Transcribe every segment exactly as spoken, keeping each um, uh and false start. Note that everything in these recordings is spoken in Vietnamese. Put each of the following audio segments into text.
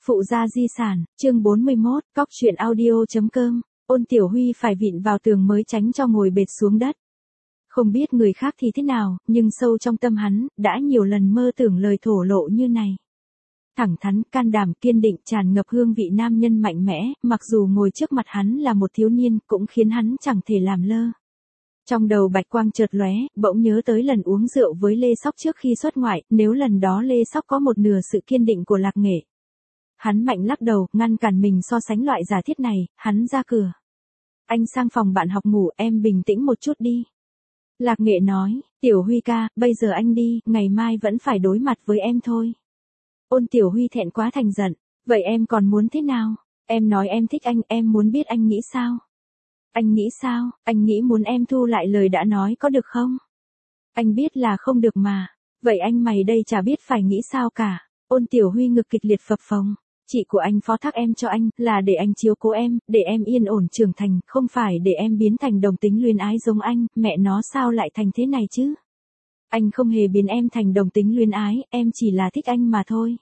Phụ gia di sản, chương bốn mươi mốt, cóc truyện audio.com, Ôn Tiểu Huy phải vịn vào tường mới tránh cho ngồi bệt xuống đất. Không biết người khác thì thế nào, nhưng sâu trong tâm hắn, đã nhiều lần mơ tưởng lời thổ lộ như này. Thẳng thắn, can đảm, kiên định, tràn ngập hương vị nam nhân mạnh mẽ, mặc dù ngồi trước mặt hắn là một thiếu niên, cũng khiến hắn chẳng thể làm lơ. Trong đầu bạch quang chợt lóe, bỗng nhớ tới lần uống rượu với Lê Sóc trước khi xuất ngoại, nếu lần đó Lê Sóc có một nửa sự kiên định của Lạc Nghệ. Hắn mạnh lắc đầu, ngăn cản mình so sánh loại giả thiết này, hắn ra cửa. Anh sang phòng bạn học ngủ, em bình tĩnh một chút đi. Lạc Nghệ nói, Tiểu Huy ca, bây giờ anh đi, ngày mai vẫn phải đối mặt với em thôi. Ôn Tiểu Huy thẹn quá thành giận, vậy em còn muốn thế nào? Em nói em thích anh, em muốn biết anh nghĩ sao? Anh nghĩ sao? Anh nghĩ muốn em thu lại lời đã nói có được không? Anh biết là không được mà. Vậy anh mày đây chả biết phải nghĩ sao cả. Ôn Tiểu Huy ngực kịch liệt phập phồng. Chị của anh phó thác em cho anh, là để anh chiếu cố em, để em yên ổn trưởng thành, không phải để em biến thành đồng tính luyến ái giống anh, mẹ nó sao lại thành thế này chứ? Anh không hề biến em thành đồng tính luyến ái, em chỉ là thích anh mà thôi.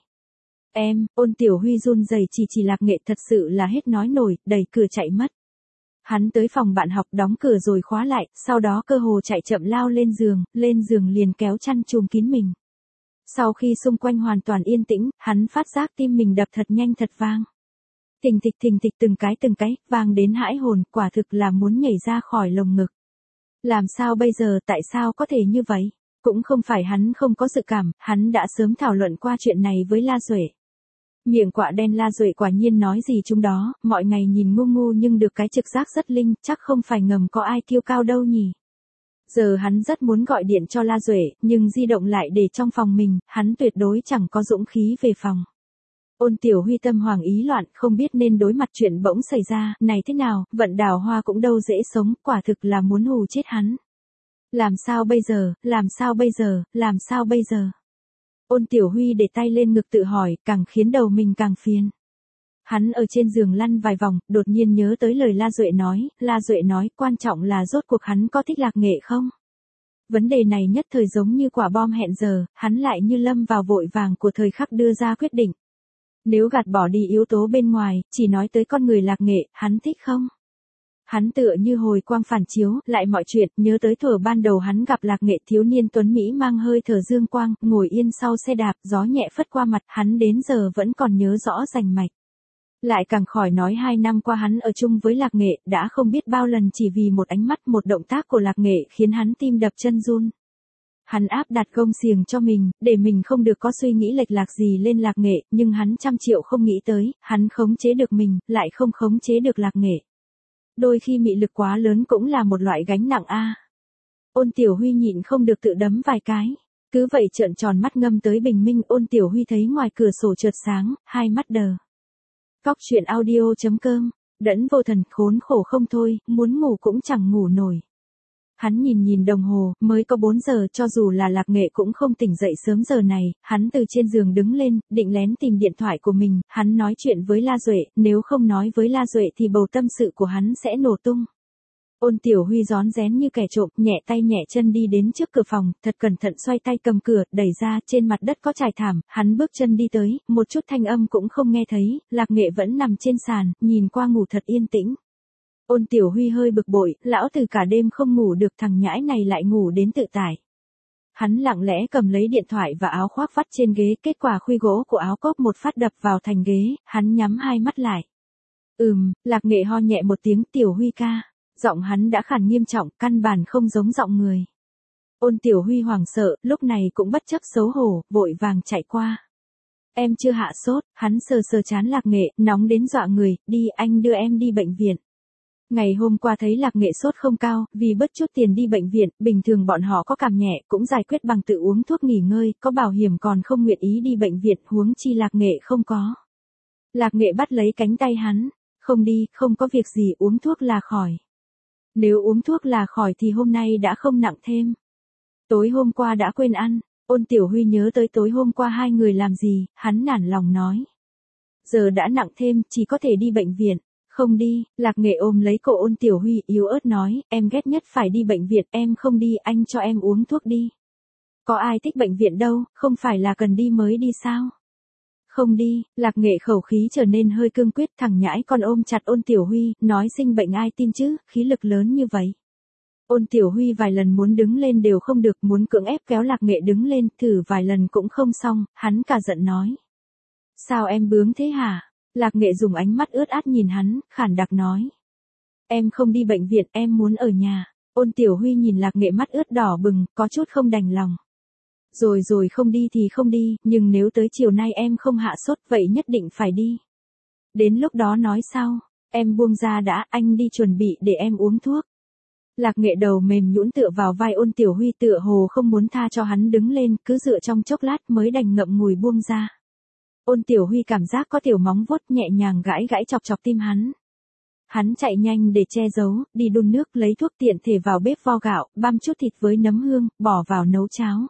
Em, Ôn Tiểu Huy run rẩy chỉ chỉ Lạc Nghệ thật sự là hết nói nổi, đẩy cửa chạy mất. Hắn tới phòng bạn học đóng cửa rồi khóa lại, sau đó cơ hồ chạy chậm lao lên giường, lên giường liền kéo chăn trùm kín mình. Sau khi xung quanh hoàn toàn yên tĩnh, hắn phát giác tim mình đập thật nhanh thật vang. Thình thịch thình thịch từng cái từng cái, vang đến hãi hồn, quả thực là muốn nhảy ra khỏi lồng ngực. Làm sao bây giờ, tại sao có thể như vậy? Cũng không phải hắn không có dự cảm, hắn đã sớm thảo luận qua chuyện này với La Duệ. Miệng quạ đen La Duệ quả nhiên nói gì chúng đó, mọi ngày nhìn ngu ngu nhưng được cái trực giác rất linh, chắc không phải ngầm có ai kiêu cao đâu nhỉ. Giờ hắn rất muốn gọi điện cho La Duệ, nhưng di động lại để trong phòng mình, hắn tuyệt đối chẳng có dũng khí về phòng. Ôn Tiểu Huy tâm hoàng ý loạn, không biết nên đối mặt chuyện bỗng xảy ra, này thế nào, vận đào hoa cũng đâu dễ sống, quả thực là muốn hù chết hắn. Làm sao bây giờ, làm sao bây giờ, làm sao bây giờ? Ôn Tiểu Huy để tay lên ngực tự hỏi, càng khiến đầu mình càng phiền. Hắn ở trên giường lăn vài vòng, đột nhiên nhớ tới lời La Duệ nói, La Duệ nói, quan trọng là rốt cuộc hắn có thích Lạc Nghệ không? Vấn đề này nhất thời giống như quả bom hẹn giờ, hắn lại như lâm vào vội vàng của thời khắc đưa ra quyết định. Nếu gạt bỏ đi yếu tố bên ngoài, chỉ nói tới con người Lạc Nghệ, hắn thích không? Hắn tựa như hồi quang phản chiếu, lại mọi chuyện, nhớ tới thuở ban đầu hắn gặp Lạc Nghệ thiếu niên tuấn Mỹ mang hơi thở dương quang, ngồi yên sau xe đạp, gió nhẹ phất qua mặt, hắn đến giờ vẫn còn nhớ rõ rành mạch. Lại càng khỏi nói hai năm qua hắn ở chung với Lạc Nghệ, đã không biết bao lần chỉ vì một ánh mắt một động tác của Lạc Nghệ khiến hắn tim đập chân run. Hắn áp đặt gông xiềng cho mình, để mình không được có suy nghĩ lệch lạc gì lên Lạc Nghệ, nhưng hắn trăm triệu không nghĩ tới, hắn khống chế được mình, lại không khống chế được Lạc Nghệ. Đôi khi mị lực quá lớn cũng là một loại gánh nặng a. À. Ôn Tiểu Huy nhịn không được tự đấm vài cái. Cứ vậy trợn tròn mắt ngâm tới bình minh, Ôn Tiểu Huy thấy ngoài cửa sổ chợt sáng, hai mắt đờ. Cóc truyện audio.com, đẫn vô thần, khốn khổ không thôi, muốn ngủ cũng chẳng ngủ nổi. Hắn nhìn nhìn đồng hồ, mới có bốn giờ, cho dù là Lạc Nghệ cũng không tỉnh dậy sớm giờ này, hắn từ trên giường đứng lên, định lén tìm điện thoại của mình, hắn nói chuyện với La Duệ, nếu không nói với La Duệ thì bầu tâm sự của hắn sẽ nổ tung. Ôn Tiểu Huy rón rén như kẻ trộm, nhẹ tay nhẹ chân đi đến trước cửa phòng, thật cẩn thận xoay tay cầm cửa, đẩy ra, trên mặt đất có trải thảm, hắn bước chân đi tới, một chút thanh âm cũng không nghe thấy, Lạc Nghệ vẫn nằm trên sàn, nhìn qua ngủ thật yên tĩnh. Ôn Tiểu Huy hơi bực bội, lão từ cả đêm không ngủ được, thằng nhãi này lại ngủ đến tự tải. Hắn lặng lẽ cầm lấy điện thoại và áo khoác vắt trên ghế, kết quả khuy gỗ của áo cốp một phát đập vào thành ghế, hắn nhắm hai mắt lại. Ừm, Lạc Nghệ ho nhẹ một tiếng, Tiểu Huy ca. Giọng hắn đã khàn nghiêm trọng, căn bản không giống giọng người. Ôn Tiểu Huy hoảng sợ, lúc này cũng bất chấp xấu hổ, vội vàng chạy qua. Em chưa hạ sốt, hắn sờ sờ trán Lạc Nghệ, nóng đến dọa người, đi anh đưa em đi bệnh viện. Ngày hôm qua thấy Lạc Nghệ sốt không cao, vì bớt chút tiền đi bệnh viện, bình thường bọn họ có cảm nhẹ, cũng giải quyết bằng tự uống thuốc nghỉ ngơi, có bảo hiểm còn không nguyện ý đi bệnh viện, huống chi Lạc Nghệ không có. Lạc Nghệ bắt lấy cánh tay hắn, không đi, không có việc gì, uống thuốc là khỏi. Nếu uống thuốc là khỏi thì hôm nay đã không nặng thêm. Tối hôm qua đã quên ăn, Ôn Tiểu Huy nhớ tới tối hôm qua hai người làm gì, hắn nản lòng nói. Giờ đã nặng thêm, chỉ có thể đi bệnh viện. Không đi, Lạc Nghệ ôm lấy cổ Ôn Tiểu Huy, yếu ớt nói, em ghét nhất phải đi bệnh viện, em không đi, anh cho em uống thuốc đi. Có ai thích bệnh viện đâu, không phải là cần đi mới đi sao? Không đi, Lạc Nghệ khẩu khí trở nên hơi cương quyết, thằng nhãi con ôm chặt Ôn Tiểu Huy, nói sinh bệnh ai tin chứ, khí lực lớn như vậy. Ôn Tiểu Huy vài lần muốn đứng lên đều không được, muốn cưỡng ép kéo Lạc Nghệ đứng lên, thử vài lần cũng không xong, hắn cả giận nói. Sao em bướng thế hả? Lạc Nghệ dùng ánh mắt ướt át nhìn hắn, khản đặc nói. Em không đi bệnh viện, em muốn ở nhà. Ôn Tiểu Huy nhìn Lạc Nghệ mắt ướt đỏ bừng, có chút không đành lòng. Rồi rồi không đi thì không đi, nhưng nếu tới chiều nay em không hạ sốt vậy nhất định phải đi. Đến lúc đó nói sau, em buông ra đã, anh đi chuẩn bị để em uống thuốc. Lạc Nghệ đầu mềm nhũn tựa vào vai Ôn Tiểu Huy tựa hồ không muốn tha cho hắn đứng lên, cứ dựa trong chốc lát mới đành ngậm ngùi buông ra. Ôn Tiểu Huy cảm giác có tiểu móng vuốt nhẹ nhàng gãi gãi chọc chọc tim hắn. Hắn chạy nhanh để che giấu, đi đun nước lấy thuốc tiện thể vào bếp vo gạo, băm chút thịt với nấm hương, bỏ vào nấu cháo.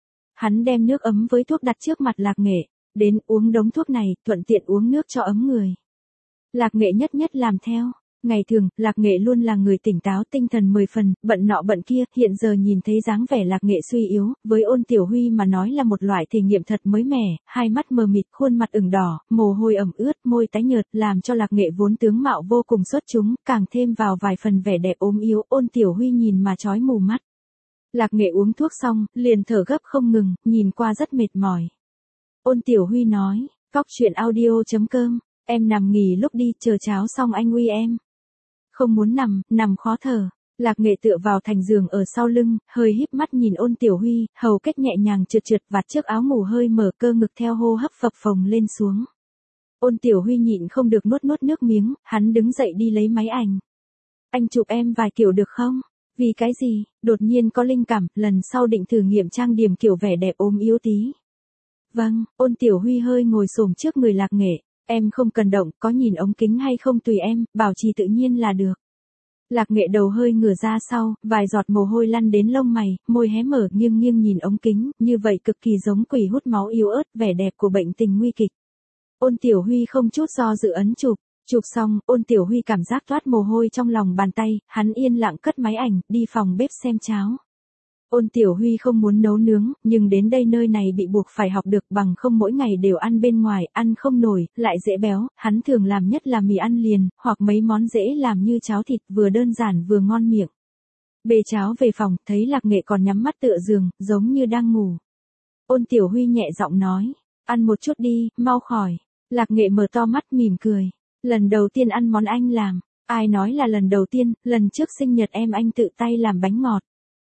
Hắn đem nước ấm với thuốc đặt trước mặt Lạc Nghệ, đến uống đống thuốc này, thuận tiện uống nước cho ấm người. Lạc Nghệ nhất nhất làm theo. Ngày thường, Lạc Nghệ luôn là người tỉnh táo tinh thần mười phần, bận nọ bận kia, hiện giờ nhìn thấy dáng vẻ Lạc Nghệ suy yếu, với Ôn Tiểu Huy mà nói là một loại thể nghiệm thật mới mẻ, hai mắt mờ mịt, khuôn mặt ửng đỏ, mồ hôi ẩm ướt, môi tái nhợt, làm cho Lạc Nghệ vốn tướng mạo vô cùng xuất chúng, càng thêm vào vài phần vẻ đẹp ốm yếu, Ôn Tiểu Huy nhìn mà chói mù mắt. Lạc Nghệ uống thuốc xong, liền thở gấp không ngừng, nhìn qua rất mệt mỏi. Ôn Tiểu Huy nói, cóc truyện audio chấm com, em nằm nghỉ lúc đi, chờ cháo xong anh uy em. Không muốn nằm, nằm khó thở. Lạc Nghệ tựa vào thành giường ở sau lưng, hơi híp mắt nhìn Ôn Tiểu Huy, hầu kết nhẹ nhàng trượt trượt vạt chiếc áo ngủ hơi mở, cơ ngực theo hô hấp phập phồng lên xuống. Ôn Tiểu Huy nhịn không được nuốt nuốt nước miếng, hắn đứng dậy đi lấy máy ảnh. Anh chụp em vài kiểu được không? Vì cái gì? Đột nhiên có linh cảm, lần sau định thử nghiệm trang điểm kiểu vẻ đẹp ốm yếu tí. Vâng, Ôn Tiểu Huy hơi ngồi xổm trước người Lạc Nghệ. Em không cần động, có nhìn ống kính hay không tùy em, bảo trì tự nhiên là được. Lạc Nghệ đầu hơi ngửa ra sau, vài giọt mồ hôi lăn đến lông mày, môi hé mở nghiêng nghiêng nhìn ống kính, như vậy cực kỳ giống quỷ hút máu yếu ớt, vẻ đẹp của bệnh tình nguy kịch. Ôn Tiểu Huy không chút do dự ấn chụp, chụp xong, Ôn Tiểu Huy cảm giác toát mồ hôi trong lòng bàn tay, hắn yên lặng cất máy ảnh, đi phòng bếp xem cháo. Ôn Tiểu Huy không muốn nấu nướng, nhưng đến đây nơi này bị buộc phải học được, bằng không mỗi ngày đều ăn bên ngoài, ăn không nổi, lại dễ béo, hắn thường làm nhất là mì ăn liền, hoặc mấy món dễ làm như cháo thịt, vừa đơn giản vừa ngon miệng. Bê cháo về phòng, thấy Lạc Nghệ còn nhắm mắt tựa giường, giống như đang ngủ. Ôn Tiểu Huy nhẹ giọng nói, ăn một chút đi, mau khỏi. Lạc Nghệ mở to mắt mỉm cười, lần đầu tiên ăn món anh làm, ai nói là lần đầu tiên, lần trước sinh nhật em anh tự tay làm bánh ngọt.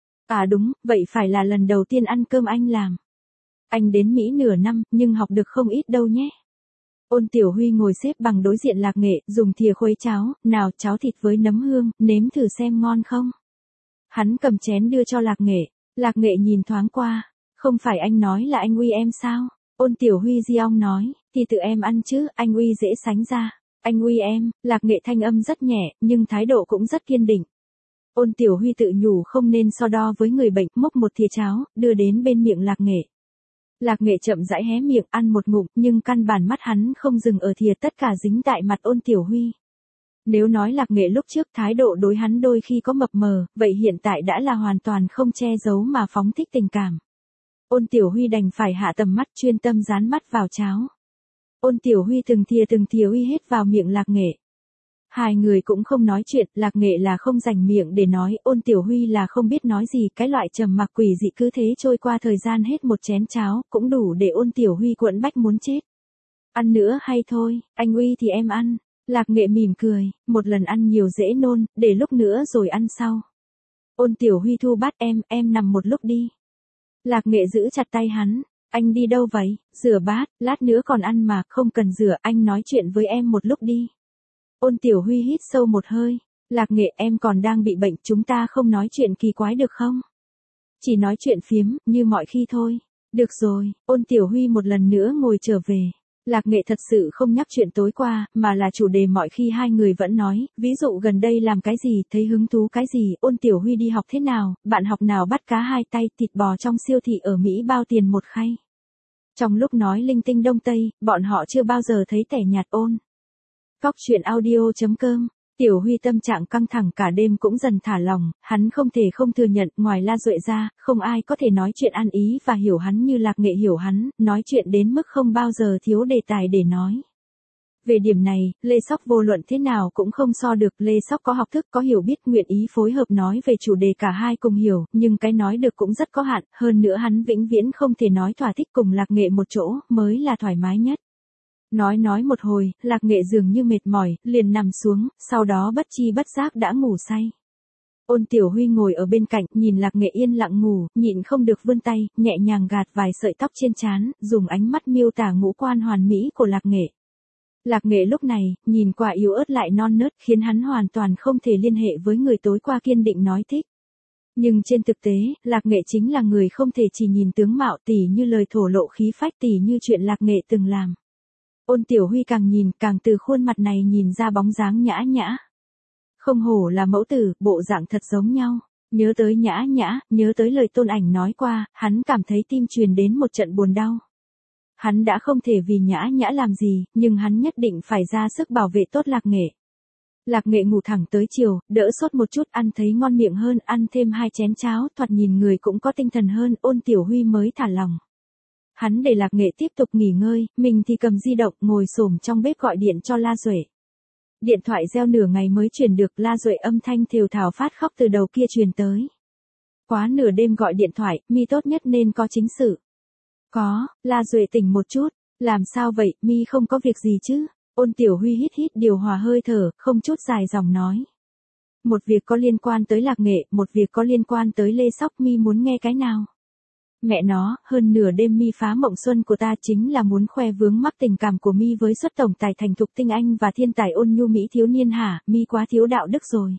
À đúng, vậy phải là lần đầu tiên ăn cơm anh làm. Anh đến Mỹ nửa năm, nhưng học được không ít đâu nhé. Ôn Tiểu Huy ngồi xếp bằng đối diện Lạc Nghệ, dùng thìa khuấy cháo, nào cháo thịt với nấm hương, nếm thử xem ngon không. Hắn cầm chén đưa cho Lạc Nghệ, Lạc Nghệ nhìn thoáng qua, không phải anh nói là anh uy em sao? Ôn Tiểu Huy di ong nói, thì tự em ăn chứ, anh uy dễ sánh ra. Anh uy em, Lạc Nghệ thanh âm rất nhẹ, nhưng thái độ cũng rất kiên định. Ôn Tiểu Huy tự nhủ không nên so đo với người bệnh, múc một thìa cháo, đưa đến bên miệng Lạc Nghệ. Lạc Nghệ chậm rãi hé miệng ăn một ngụm, nhưng căn bản mắt hắn không dừng ở thìa, tất cả dính tại mặt Ôn Tiểu Huy. Nếu nói Lạc Nghệ lúc trước thái độ đối hắn đôi khi có mập mờ, vậy hiện tại đã là hoàn toàn không che giấu mà phóng thích tình cảm. Ôn Tiểu Huy đành phải hạ tầm mắt chuyên tâm dán mắt vào cháo. Ôn Tiểu Huy từng thìa từng thìa uy hết vào miệng Lạc Nghệ. Hai người cũng không nói chuyện, Lạc Nghệ là không dành miệng để nói, Ôn Tiểu Huy là không biết nói gì, cái loại trầm mặc quỷ dị cứ thế trôi qua thời gian hết một chén cháo, cũng đủ để Ôn Tiểu Huy quẫn bách muốn chết. Ăn nữa hay thôi, anh uy thì em ăn. Lạc Nghệ mỉm cười, một lần ăn nhiều dễ nôn, để lúc nữa rồi ăn sau. Ôn Tiểu Huy thu bát em, em nằm một lúc đi. Lạc Nghệ giữ chặt tay hắn, anh đi đâu vậy, rửa bát, lát nữa còn ăn mà, không cần rửa, anh nói chuyện với em một lúc đi. Ôn Tiểu Huy hít sâu một hơi, Lạc Nghệ em còn đang bị bệnh, chúng ta không nói chuyện kỳ quái được không? Chỉ nói chuyện phiếm, như mọi khi thôi. Được rồi, Ôn Tiểu Huy một lần nữa ngồi trở về. Lạc Nghệ thật sự không nhắc chuyện tối qua, mà là chủ đề mọi khi hai người vẫn nói, ví dụ gần đây làm cái gì, thấy hứng thú cái gì, Ôn Tiểu Huy đi học thế nào, bạn học nào bắt cá hai tay, thịt bò trong siêu thị ở Mỹ bao tiền một khay. Trong lúc nói linh tinh đông tây, bọn họ chưa bao giờ thấy tẻ nhạt Ôn. Cóc truyện audio chấm com Tiểu Huy tâm trạng căng thẳng cả đêm cũng dần thả lòng, hắn không thể không thừa nhận, ngoài La Duệ ra, không ai có thể nói chuyện ăn ý và hiểu hắn như Lạc Nghệ hiểu hắn, nói chuyện đến mức không bao giờ thiếu đề tài để nói. Về điểm này, Lê Sóc vô luận thế nào cũng không so được, Lê Sóc có học thức, có hiểu biết, nguyện ý phối hợp nói về chủ đề cả hai cùng hiểu, nhưng cái nói được cũng rất có hạn, hơn nữa hắn vĩnh viễn không thể nói thỏa thích cùng Lạc Nghệ một chỗ, mới là thoải mái nhất. Nói nói một hồi, Lạc Nghệ dường như mệt mỏi, liền nằm xuống, sau đó bất chi bất giác đã ngủ say. Ôn Tiểu Huy ngồi ở bên cạnh, nhìn Lạc Nghệ yên lặng ngủ, nhịn không được vươn tay, nhẹ nhàng gạt vài sợi tóc trên trán, dùng ánh mắt miêu tả ngũ quan hoàn mỹ của Lạc Nghệ. Lạc Nghệ lúc này, nhìn qua yếu ớt lại non nớt, khiến hắn hoàn toàn không thể liên hệ với người tối qua kiên định nói thích. Nhưng trên thực tế, Lạc Nghệ chính là người không thể chỉ nhìn tướng mạo, tỉ như lời thổ lộ khí phách, tỉ như chuyện Lạc Nghệ từng làm. Ôn Tiểu Huy càng nhìn, càng từ khuôn mặt này nhìn ra bóng dáng nhã nhã. Không hổ là mẫu tử, bộ dạng thật giống nhau. Nhớ tới nhã nhã, nhớ tới lời Tôn Ảnh nói qua, hắn cảm thấy tim truyền đến một trận buồn đau. Hắn đã không thể vì nhã nhã làm gì, nhưng hắn nhất định phải ra sức bảo vệ tốt Lạc Nghệ. Lạc Nghệ ngủ thẳng tới chiều, đỡ sốt một chút, ăn thấy ngon miệng hơn, ăn thêm hai chén cháo, thoạt nhìn người cũng có tinh thần hơn, Ôn Tiểu Huy mới thả lòng. Hắn để Lạc Nghệ tiếp tục nghỉ ngơi, mình thì cầm di động ngồi xổm trong bếp gọi điện cho La Duệ. Điện thoại reo nửa ngày mới truyền được, La Duệ âm thanh thều thào phát khóc từ đầu kia truyền tới. Quá nửa đêm gọi điện thoại, mi tốt nhất nên có chính sự. Có, La Duệ tỉnh một chút, làm sao vậy, mi không có việc gì chứ? Ôn Tiểu Huy hít hít điều hòa hơi thở, không chút dài dòng nói. Một việc có liên quan tới Lạc Nghệ, một việc có liên quan tới Lê Sóc, mi muốn nghe cái nào? Mẹ nó, hơn nửa đêm mi phá mộng xuân của ta chính là muốn khoe vướng mắc tình cảm của mi với xuất tổng tài thành thục tinh anh và thiên tài ôn nhu mỹ thiếu niên hả, mi quá thiếu đạo đức rồi.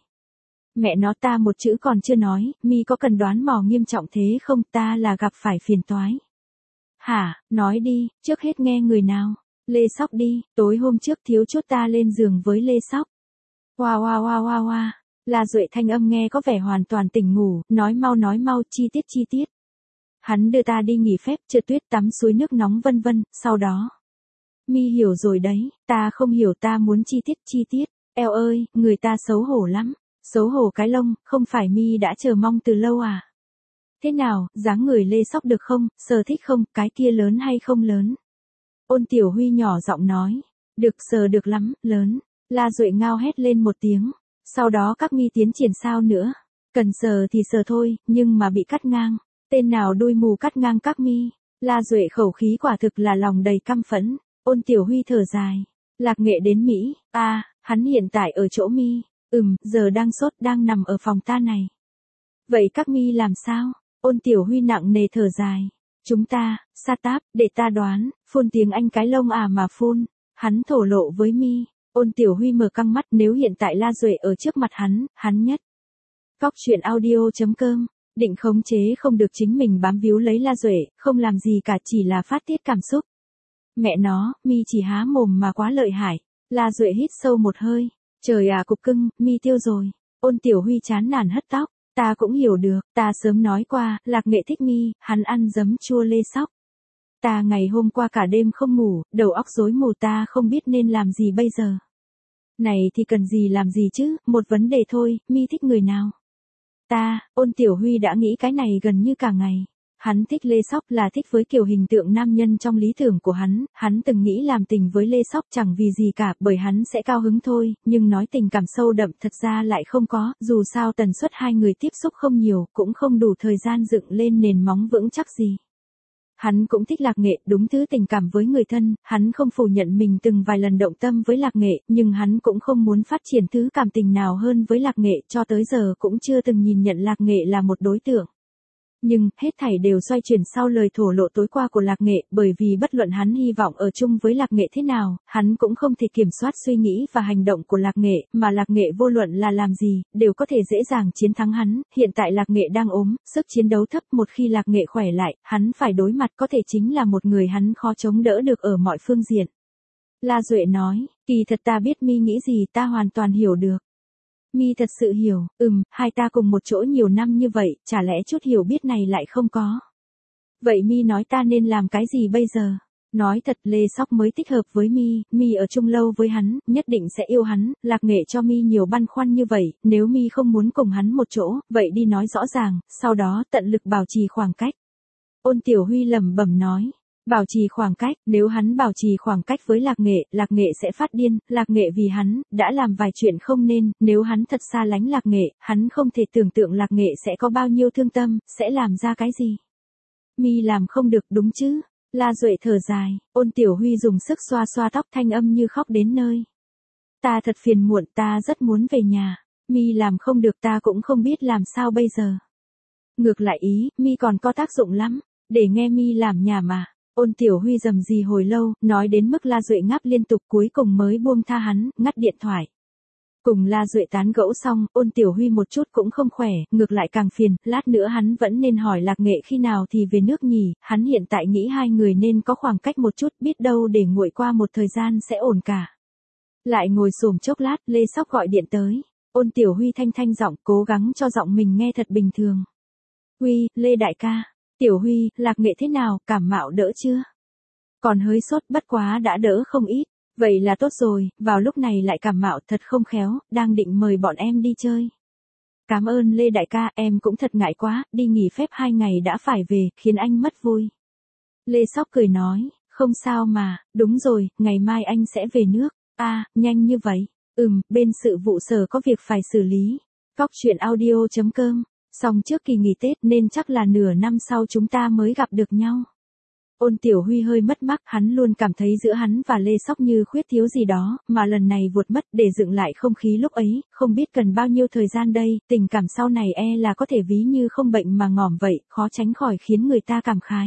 Mẹ nó, ta một chữ còn chưa nói, mi có cần đoán mò nghiêm trọng thế không, ta là gặp phải phiền toái. Hả, nói đi, trước hết nghe người nào. Lê Sóc đi, tối hôm trước thiếu chút ta lên giường với Lê Sóc. Wow wow wow wow wow. La Duệ thanh âm nghe có vẻ hoàn toàn tỉnh ngủ, nói mau nói mau, chi tiết chi tiết. Hắn đưa ta đi nghỉ phép, trượt tuyết, tắm suối nước nóng vân vân, sau đó. Mi hiểu rồi đấy, ta không hiểu, ta muốn chi tiết chi tiết. Eo ơi, người ta xấu hổ lắm. Xấu hổ cái lông, không phải mi đã chờ mong từ lâu à? Thế nào, dáng người Lê Sóc được không, sờ thích không, cái kia lớn hay không lớn? Ôn Tiểu Huy nhỏ giọng nói. Được, sờ được lắm, lớn. La Duệ ngao hét lên một tiếng. Sau đó các mi tiến triển sao nữa? Cần sờ thì sờ thôi, nhưng mà bị cắt ngang. Tên nào đuôi mù cắt ngang các mi? La Duệ khẩu khí quả thực là lòng đầy căm phẫn. Ôn Tiểu Huy thở dài. Lạc Nghệ đến Mỹ, a à, hắn hiện tại ở chỗ mi. Ừm, giờ đang sốt, đang nằm ở phòng ta này. Vậy các mi làm sao? Ôn Tiểu Huy nặng nề thở dài. Chúng ta, sa táp, để ta đoán, phun tiếng Anh cái lông à mà phun. Hắn thổ lộ với mi. Ôn Tiểu Huy mở căng mắt, nếu hiện tại La Duệ ở trước mặt hắn, hắn nhất. Cóc truyện audio chấm com, định khống chế không được chính mình bám víu lấy La Duệ, không làm gì cả, chỉ là phát tiết cảm xúc. Mẹ nó, mi chỉ há mồm mà quá lợi hại. La Duệ hít sâu một hơi. Trời à cục cưng, mi tiêu rồi. Ôn Tiểu Huy chán nản hất tóc. Ta cũng hiểu được, ta sớm nói qua, Lạc Nghệ thích mi, hắn ăn giấm chua Lê Sóc. Ta ngày hôm qua cả đêm không ngủ, đầu óc rối mù, ta không biết nên làm gì bây giờ. Này thì cần gì làm gì chứ, một vấn đề thôi, mi thích người nào? Ta, Ôn Tiểu Huy đã nghĩ cái này gần như cả ngày. Hắn thích Lê Sóc là thích với kiểu hình tượng nam nhân trong lý tưởng của hắn, hắn từng nghĩ làm tình với Lê Sóc chẳng vì gì cả, bởi hắn sẽ cao hứng thôi, nhưng nói tình cảm sâu đậm thật ra lại không có, dù sao tần suất hai người tiếp xúc không nhiều, cũng không đủ thời gian dựng lên nền móng vững chắc gì. Hắn cũng thích Lạc Nghệ, đúng thứ tình cảm với người thân, hắn không phủ nhận mình từng vài lần động tâm với Lạc Nghệ, nhưng hắn cũng không muốn phát triển thứ cảm tình nào hơn với Lạc Nghệ, cho tới giờ cũng chưa từng nhìn nhận Lạc Nghệ là một đối tượng. Nhưng, hết thảy đều xoay chuyển sau lời thổ lộ tối qua của Lạc Nghệ, bởi vì bất luận hắn hy vọng ở chung với Lạc Nghệ thế nào, hắn cũng không thể kiểm soát suy nghĩ và hành động của Lạc Nghệ, mà Lạc Nghệ vô luận là làm gì, đều có thể dễ dàng chiến thắng hắn. Hiện tại Lạc Nghệ đang ốm, sức chiến đấu thấp, một khi Lạc Nghệ khỏe lại, hắn phải đối mặt có thể chính là một người hắn khó chống đỡ được ở mọi phương diện. La Duệ nói, kỳ thật ta biết mi nghĩ gì, ta hoàn toàn hiểu được. Mi thật sự hiểu, ừm, hai ta cùng một chỗ nhiều năm như vậy, chả lẽ chút hiểu biết này lại không có. Vậy mi nói ta nên làm cái gì bây giờ? Nói thật Lê Sóc mới thích hợp với Mi, Mi ở chung lâu với hắn, nhất định sẽ yêu hắn, Lạc Nghệ cho Mi nhiều băn khoăn như vậy, nếu Mi không muốn cùng hắn một chỗ, vậy đi nói rõ ràng, sau đó tận lực bảo trì khoảng cách. Ôn Tiểu Huy lẩm bẩm nói. Bảo trì khoảng cách, nếu hắn bảo trì khoảng cách với Lạc Nghệ, Lạc Nghệ sẽ phát điên, Lạc Nghệ vì hắn, đã làm vài chuyện không nên, nếu hắn thật xa lánh Lạc Nghệ, hắn không thể tưởng tượng Lạc Nghệ sẽ có bao nhiêu thương tâm, sẽ làm ra cái gì. Mi làm không được đúng chứ? La Duệ thở dài, Ôn Tiểu Huy dùng sức xoa xoa tóc thanh âm như khóc đến nơi. Ta thật phiền muộn, ta rất muốn về nhà, Mi làm không được ta cũng không biết làm sao bây giờ. Ngược lại ý, Mi còn có tác dụng lắm, để nghe Mi làm nhà mà. Ôn Tiểu Huy rầm rì hồi lâu, nói đến mức La Duệ ngáp liên tục cuối cùng mới buông tha hắn, ngắt điện thoại. Cùng La Duệ tán gẫu xong, Ôn Tiểu Huy một chút cũng không khỏe, ngược lại càng phiền, lát nữa hắn vẫn nên hỏi Lạc Nghệ khi nào thì về nước nhỉ, hắn hiện tại nghĩ hai người nên có khoảng cách một chút, biết đâu để nguội qua một thời gian sẽ ổn cả. Lại ngồi xổm chốc lát, Lê Sóc gọi điện tới. Ôn Tiểu Huy thanh thanh giọng, cố gắng cho giọng mình nghe thật bình thường. Huy, Lê đại ca. Tiểu Huy, Lạc Nghệ thế nào, cảm mạo đỡ chưa? Còn hơi sốt bất quá đã đỡ không ít. Vậy là tốt rồi, vào lúc này lại cảm mạo thật không khéo, đang định mời bọn em đi chơi. Cảm ơn Lê đại ca, em cũng thật ngại quá, đi nghỉ phép hai ngày đã phải về, khiến anh mất vui. Lê Sóc cười nói, không sao mà, đúng rồi, ngày mai anh sẽ về nước. À, nhanh như vậy. Ừm, bên sự vụ sở có việc phải xử lý. Cóc truyện audio chấm com. Xong trước kỳ nghỉ Tết nên chắc là nửa năm sau chúng ta mới gặp được nhau. Ôn Tiểu Huy hơi mất mát, hắn luôn cảm thấy giữa hắn và Lê Sóc như khuyết thiếu gì đó, mà lần này vụt mất để dựng lại không khí lúc ấy, không biết cần bao nhiêu thời gian đây, tình cảm sau này e là có thể ví như không bệnh mà ngỏm vậy, khó tránh khỏi khiến người ta cảm khái.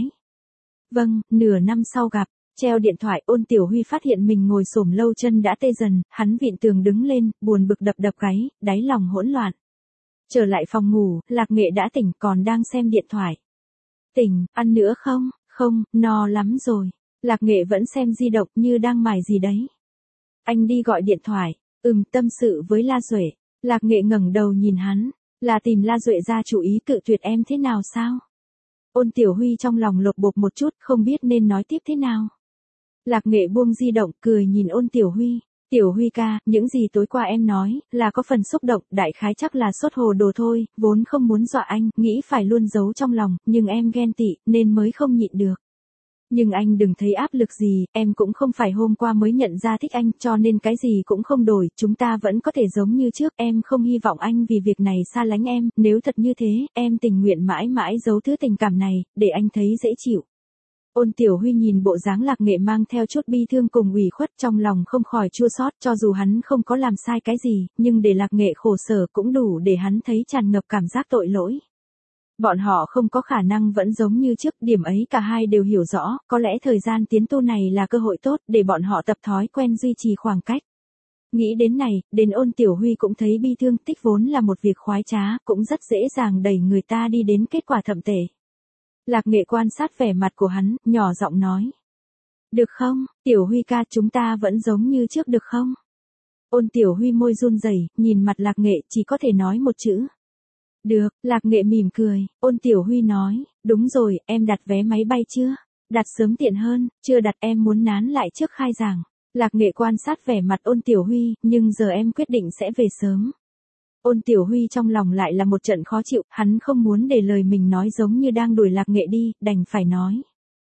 Vâng, nửa năm sau gặp. Treo điện thoại, Ôn Tiểu Huy phát hiện mình ngồi xổm lâu chân đã tê dần, hắn vịn tường đứng lên, buồn bực đập đập gáy, đáy lòng hỗn loạn. Trở lại phòng ngủ, Lạc Nghệ đã tỉnh còn đang xem điện thoại. Tỉnh, ăn nữa không? Không, no lắm rồi. Lạc Nghệ vẫn xem di động như đang mải gì đấy. Anh đi gọi điện thoại, ừm tâm sự với La Duệ. Lạc Nghệ ngẩng đầu nhìn hắn, là tìm La Duệ ra chủ ý cự tuyệt em thế nào sao? Ôn Tiểu Huy trong lòng lột bột một chút không biết nên nói tiếp thế nào. Lạc Nghệ buông di động cười nhìn Ôn Tiểu Huy. Tiểu Huy ca, những gì tối qua em nói, là có phần xúc động, đại khái chắc là sốt hồ đồ thôi, vốn không muốn dọa anh, nghĩ phải luôn giấu trong lòng, nhưng em ghen tị, nên mới không nhịn được. Nhưng anh đừng thấy áp lực gì, em cũng không phải hôm qua mới nhận ra thích anh, cho nên cái gì cũng không đổi, chúng ta vẫn có thể giống như trước, em không hy vọng anh vì việc này xa lánh em, nếu thật như thế, em tình nguyện mãi mãi giấu thứ tình cảm này, để anh thấy dễ chịu. Ôn Tiểu Huy nhìn bộ dáng Lạc Nghệ mang theo chút bi thương cùng ủy khuất trong lòng không khỏi chua xót, cho dù hắn không có làm sai cái gì, nhưng để Lạc Nghệ khổ sở cũng đủ để hắn thấy tràn ngập cảm giác tội lỗi. Bọn họ không có khả năng vẫn giống như trước, điểm ấy cả hai đều hiểu rõ, có lẽ thời gian tiến tu này là cơ hội tốt để bọn họ tập thói quen duy trì khoảng cách. Nghĩ đến này, đến Ôn Tiểu Huy cũng thấy bi thương, tích vốn là một việc khoái trá, cũng rất dễ dàng đẩy người ta đi đến kết quả thậm tệ. Lạc Nghệ quan sát vẻ mặt của hắn, nhỏ giọng nói. Được không, Tiểu Huy ca, chúng ta vẫn giống như trước được không? Ôn Tiểu Huy môi run rẩy, nhìn mặt Lạc Nghệ chỉ có thể nói một chữ. Được, Lạc Nghệ mỉm cười, Ôn Tiểu Huy nói, đúng rồi, em đặt vé máy bay chưa? Đặt sớm tiện hơn, chưa đặt em muốn nán lại trước khai giảng. Lạc Nghệ quan sát vẻ mặt Ôn Tiểu Huy, nhưng giờ em quyết định sẽ về sớm. Ôn Tiểu Huy trong lòng lại là một trận khó chịu, hắn không muốn để lời mình nói giống như đang đuổi Lạc Nghệ đi, đành phải nói.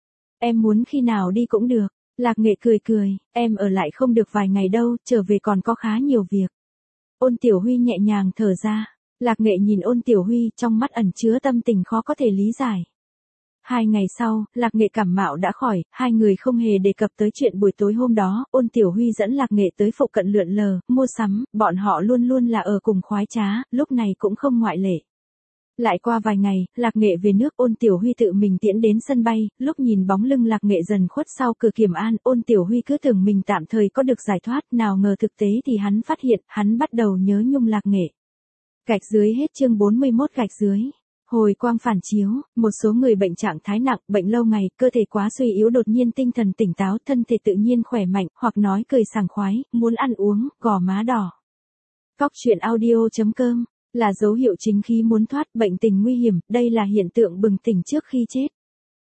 Em muốn khi nào đi cũng được. Lạc Nghệ cười cười, em ở lại không được vài ngày đâu, trở về còn có khá nhiều việc. Ôn Tiểu Huy nhẹ nhàng thở ra. Lạc Nghệ nhìn Ôn Tiểu Huy, trong mắt ẩn chứa tâm tình khó có thể lý giải. Hai ngày sau, Lạc Nghệ cảm mạo đã khỏi, hai người không hề đề cập tới chuyện buổi tối hôm đó, Ôn Tiểu Huy dẫn Lạc Nghệ tới phụ cận lượn lờ, mua sắm, bọn họ luôn luôn là ở cùng khoái trá, lúc này cũng không ngoại lệ. Lại qua vài ngày, Lạc Nghệ về nước, Ôn Tiểu Huy tự mình tiễn đến sân bay, lúc nhìn bóng lưng Lạc Nghệ dần khuất sau cửa kiểm an, Ôn Tiểu Huy cứ tưởng mình tạm thời có được giải thoát, nào ngờ thực tế thì hắn phát hiện, hắn bắt đầu nhớ nhung Lạc Nghệ. Gạch dưới hết chương bốn mươi mốt gạch dưới. Hồi quang phản chiếu, một số người bệnh trạng thái nặng, bệnh lâu ngày, cơ thể quá suy yếu đột nhiên tinh thần tỉnh táo, thân thể tự nhiên khỏe mạnh, hoặc nói cười sảng khoái, muốn ăn uống, gò má đỏ. Cóc truyện audio chấm com là dấu hiệu chính khí muốn thoát, bệnh tình nguy hiểm, đây là hiện tượng bừng tỉnh trước khi chết.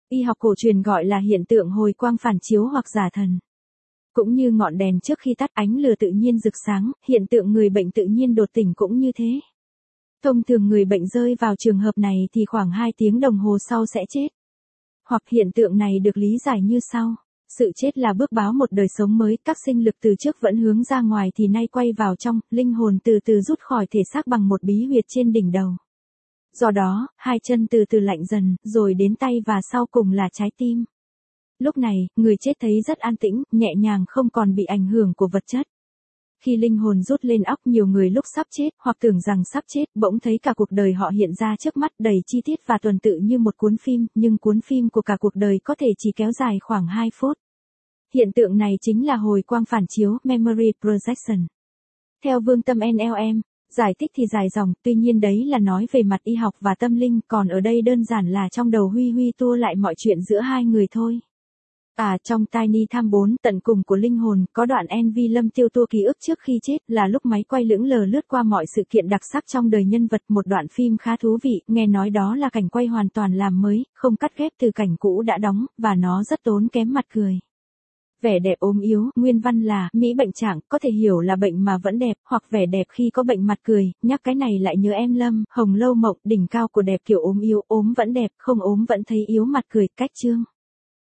Y học cổ truyền gọi là hiện tượng hồi quang phản chiếu hoặc giả thần. Cũng như ngọn đèn trước khi tắt ánh lửa tự nhiên rực sáng, hiện tượng người bệnh tự nhiên đột tỉnh cũng như thế. Thông thường người bệnh rơi vào trường hợp này thì khoảng hai tiếng đồng hồ sau sẽ chết. Hoặc hiện tượng này được lý giải như sau. Sự chết là bước báo một đời sống mới, các sinh lực từ trước vẫn hướng ra ngoài thì nay quay vào trong, linh hồn từ từ rút khỏi thể xác bằng một bí huyệt trên đỉnh đầu. Do đó, hai chân từ từ lạnh dần, rồi đến tay và sau cùng là trái tim. Lúc này, người chết thấy rất an tĩnh, nhẹ nhàng không còn bị ảnh hưởng của vật chất. Khi linh hồn rút lên óc, nhiều người lúc sắp chết, hoặc tưởng rằng sắp chết, bỗng thấy cả cuộc đời họ hiện ra trước mắt đầy chi tiết và tuần tự như một cuốn phim, nhưng cuốn phim của cả cuộc đời có thể chỉ kéo dài khoảng hai phút. Hiện tượng này chính là hồi quang phản chiếu, memory projection. Theo Vương Tâm en lờ em, giải thích thì dài dòng, tuy nhiên đấy là nói về mặt y học và tâm linh, còn ở đây đơn giản là trong đầu Huy Huy tua lại mọi chuyện giữa hai người thôi. À, trong Tiny Tham bốn, tận cùng của linh hồn, có đoạn en vê Lâm Tiêu tua ký ức trước khi chết, là lúc máy quay lững lờ lướt qua mọi sự kiện đặc sắc trong đời nhân vật, một đoạn phim khá thú vị, nghe nói đó là cảnh quay hoàn toàn làm mới, không cắt ghép từ cảnh cũ đã đóng, và nó rất tốn kém mặt cười. Vẻ đẹp ốm yếu, nguyên văn là, Mỹ bệnh trạng, có thể hiểu là bệnh mà vẫn đẹp, hoặc vẻ đẹp khi có bệnh mặt cười, nhắc cái này lại nhớ em Lâm, Hồng Lâu Mộng, đỉnh cao của đẹp kiểu ốm yếu, ốm vẫn đẹp, không ốm vẫn thấy yếu mặt cười, cách chương.